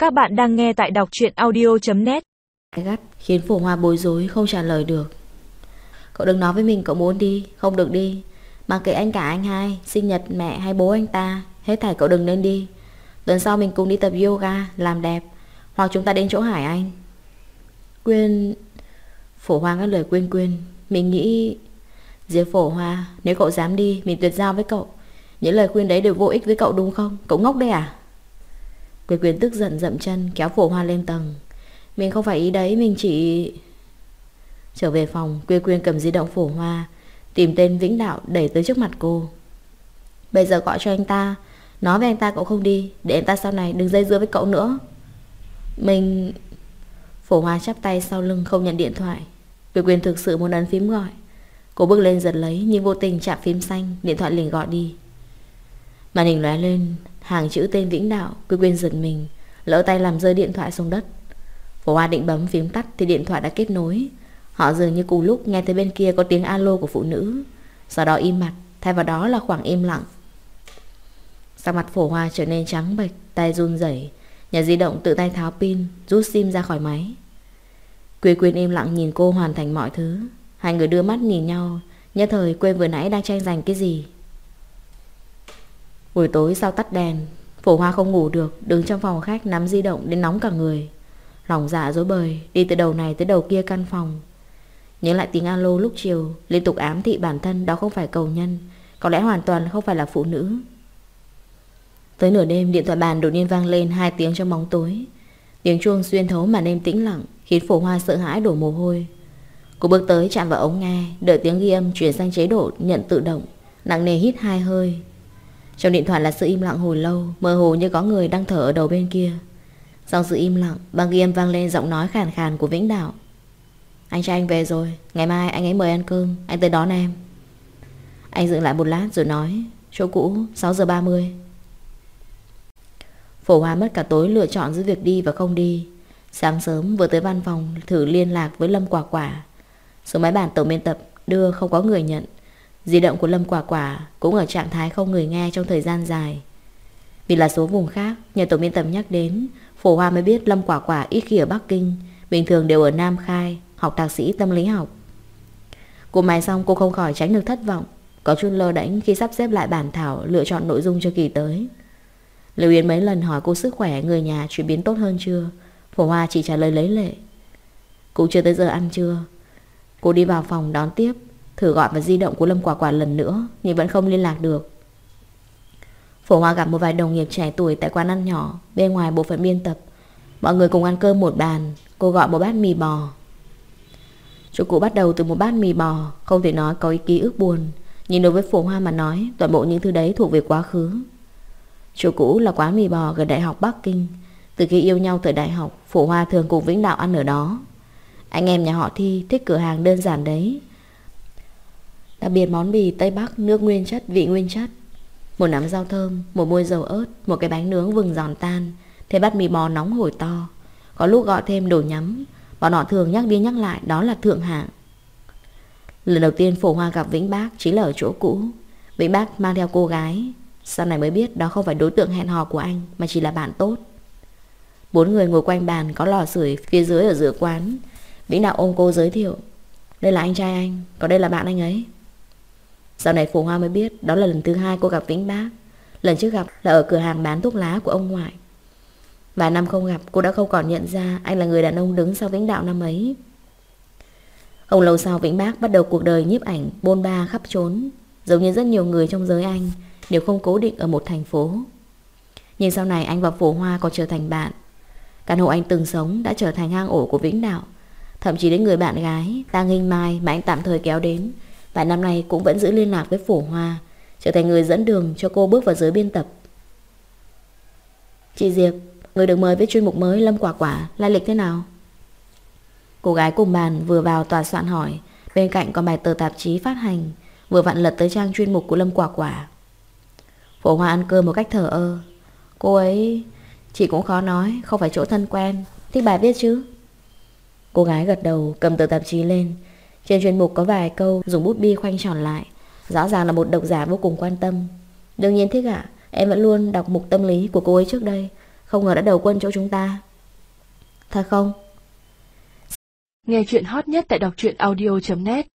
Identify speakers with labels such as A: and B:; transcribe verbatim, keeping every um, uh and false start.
A: Các bạn đang nghe tại đọc truyện audio chấm net.
B: Gắt khiến Phổ Hoa bối rối không trả lời được. Cậu đừng nói với mình cậu muốn đi. Không được đi. Mặc kệ anh cả anh hai, sinh nhật mẹ hay bố anh ta, hết thảy cậu đừng nên đi. Tuần sau mình cùng đi tập yoga, làm đẹp, hoặc chúng ta đến chỗ Hải Anh. Quyên... Phổ Hoa ngắt lời Quyên Quyên. Mình nghĩ... Diệp Phổ Hoa, nếu cậu dám đi, mình tuyệt giao với cậu. Những lời khuyên đấy đều vô ích với cậu đúng không? Cậu ngốc đấy à? Quyên Quyên tức giận dậm chân kéo Phổ Hoa lên tầng. Mình không phải ý đấy, mình chỉ... Trở về phòng, Quyên Quyên cầm di động Phổ Hoa, tìm tên Vĩnh Đạo đẩy tới trước mặt cô. Bây giờ gọi cho anh ta, nói với anh ta cậu không đi, để anh ta sau này đừng dây dưa với cậu nữa. Mình... Phổ Hoa chắp tay sau lưng không nhận điện thoại. Quyên Quyên thực sự muốn ấn phím gọi. Cô bước lên giật lấy nhưng vô tình chạm phím xanh, điện thoại liền gọi đi. Màn hình lóe lên hàng chữ tên Vĩnh Đạo. Quyên Quyên giật mình, lỡ tay làm rơi điện thoại xuống đất. Phổ Hoa định bấm phím tắt thì điện thoại đã kết nối. Họ dường như cùng lúc nghe thấy bên kia có tiếng alo của phụ nữ, sau đó im mặt, thay vào đó là khoảng im lặng. Sắc mặt Phổ Hoa trở nên trắng bệch, tay run rẩy, nhà di động tự tay tháo pin, rút sim ra khỏi máy. Quyên Quyên im lặng nhìn cô hoàn thành mọi thứ. Hai người đưa mắt nhìn nhau, nhất thời quên vừa nãy đang tranh giành cái gì. Buổi tối sau tắt đèn, Phổ Hoa không ngủ được, đứng trong phòng khách nắm di động đến nóng cả người. Lòng dạ rối bời, đi từ đầu này tới đầu kia căn phòng. Nhớ lại tiếng alo lúc chiều, liên tục ám thị bản thân đó không phải cầu nhân, có lẽ hoàn toàn không phải là phụ nữ. Tới nửa đêm, điện thoại bàn đột nhiên vang lên hai tiếng trong bóng tối. Tiếng chuông xuyên thấu màn đêm tĩnh lặng, khiến Phổ Hoa sợ hãi đổ mồ hôi. Cô bước tới chạm vào ống nghe, đợi tiếng ghi âm chuyển sang chế độ nhận tự động, nặng nề hít hai hơi. Trong điện thoại là sự im lặng hồi lâu, mơ hồ như có người đang thở ở đầu bên kia. Sau sự im lặng, băng ghi âm vang lên giọng nói khàn khàn của Vĩnh Đạo. Anh trai anh về rồi, ngày mai anh ấy mời ăn cơm, anh tới đón em. Anh dừng lại một lát rồi nói, chỗ cũ, sáu giờ ba mươi. Phổ Hoa mất cả tối lựa chọn giữa việc đi và không đi. Sáng sớm vừa tới văn phòng thử liên lạc với Lâm Quả Quả. Số máy bàn tổng biên tập đưa không có người nhận. Di động của Lâm Quả Quả cũng ở trạng thái không người nghe trong thời gian dài. Vì là số vùng khác, nhờ tổng biên tập nhắc đến, Phổ Hoa mới biết Lâm Quả Quả ít khi ở Bắc Kinh, bình thường đều ở Nam Khai, học thạc sĩ tâm lý học. Cô mài xong cô không khỏi tránh được thất vọng, có chút lơ đễnh khi sắp xếp lại bản thảo lựa chọn nội dung cho kỳ tới. Lưu Yến mấy lần hỏi cô sức khỏe, người nhà chuyển biến tốt hơn chưa. Phổ Hoa chỉ trả lời lấy lệ. Cũng chưa tới giờ ăn trưa. Cô đi vào phòng đón tiếp, thử gọi vào di động của Lâm Quả Quả lần nữa, nhưng vẫn không liên lạc được. Phổ Hoa gặp một vài đồng nghiệp trẻ tuổi tại quán ăn nhỏ bên ngoài bộ phận biên tập. Mọi người cùng ăn cơm một bàn. Cô gọi một bát mì bò. Chỗ cũ bắt đầu từ một bát mì bò, không thể nói có ý ký ức buồn, nhưng đối với Phổ Hoa mà nói, toàn bộ những thứ đấy thuộc về quá khứ. Chỗ cũ là quán mì bò gần Đại học Bắc Kinh. Từ khi yêu nhau thời đại học, Phổ Hoa thường cùng Vĩnh Đạo ăn ở đó. Anh em nhà họ Thi thích cửa hàng đơn giản đấy, đặc biệt món mì Tây Bắc, nước nguyên chất, vị nguyên chất. Một nắm rau thơm, một muôi dầu ớt, một cái bánh nướng vừng giòn tan, thêm bát mì bò nóng hổi to. Có lúc gọi thêm đồ nhắm. Bọn họ thường nhắc đi nhắc lại đó là thượng hạng. Lần đầu tiên Phổ Hoa gặp Vĩnh Bác chính là ở chỗ cũ. Vĩnh Bác mang theo cô gái. Sau này mới biết đó không phải đối tượng hẹn hò của anh, mà chỉ là bạn tốt. Bốn người ngồi quanh bàn, có lò sưởi phía dưới ở giữa quán. Vĩnh Đạo ôm cô giới thiệu, đây là anh trai anh, còn đây là bạn anh ấy. Sau này Phổ Hoa mới biết đó là lần thứ hai cô gặp Vĩnh Bác. Lần trước gặp là ở cửa hàng bán thuốc lá của ông ngoại. Vài năm không gặp, cô đã không còn nhận ra anh là người đàn ông đứng sau Vĩnh Đạo năm ấy. Không lâu sau, Vĩnh Bác bắt đầu cuộc đời nhiếp ảnh bôn ba khắp trốn. Giống như rất nhiều người trong giới anh, đều không cố định ở một thành phố. Nhưng sau này anh và Phổ Hoa còn trở thành bạn. Căn hộ anh từng sống đã trở thành hang ổ của Vĩnh Đạo. Thậm chí đến người bạn gái Tang Nghinh Mai mà anh tạm thời kéo đến, vài năm nay cũng vẫn giữ liên lạc với Phổ Hoa, trở thành người dẫn đường cho cô bước vào giới biên tập. Chị Diệp, người được mời với chuyên mục mới Lâm Quả Quả, lai lịch thế nào? Cô gái cùng bàn vừa vào tòa soạn hỏi. Bên cạnh còn bài tờ tạp chí phát hành, vừa vặn lật tới trang chuyên mục của Lâm Quả Quả. Phổ Hoa ăn cơm một cách thờ ơ. Cô ấy... chị cũng khó nói, không phải chỗ thân quen. Thích bài viết chứ? Cô gái gật đầu, cầm tờ tạp chí lên. Trên chuyên mục có vài câu dùng bút bi khoanh tròn lại, rõ ràng là một độc giả vô cùng quan tâm. Đương nhiên thích ạ. Em vẫn luôn đọc mục tâm lý của cô ấy trước đây, không ngờ đã đầu quân chỗ chúng ta. Thật không?
A: Nghe chuyện hot nhất tại đọc truyện audio chấm net.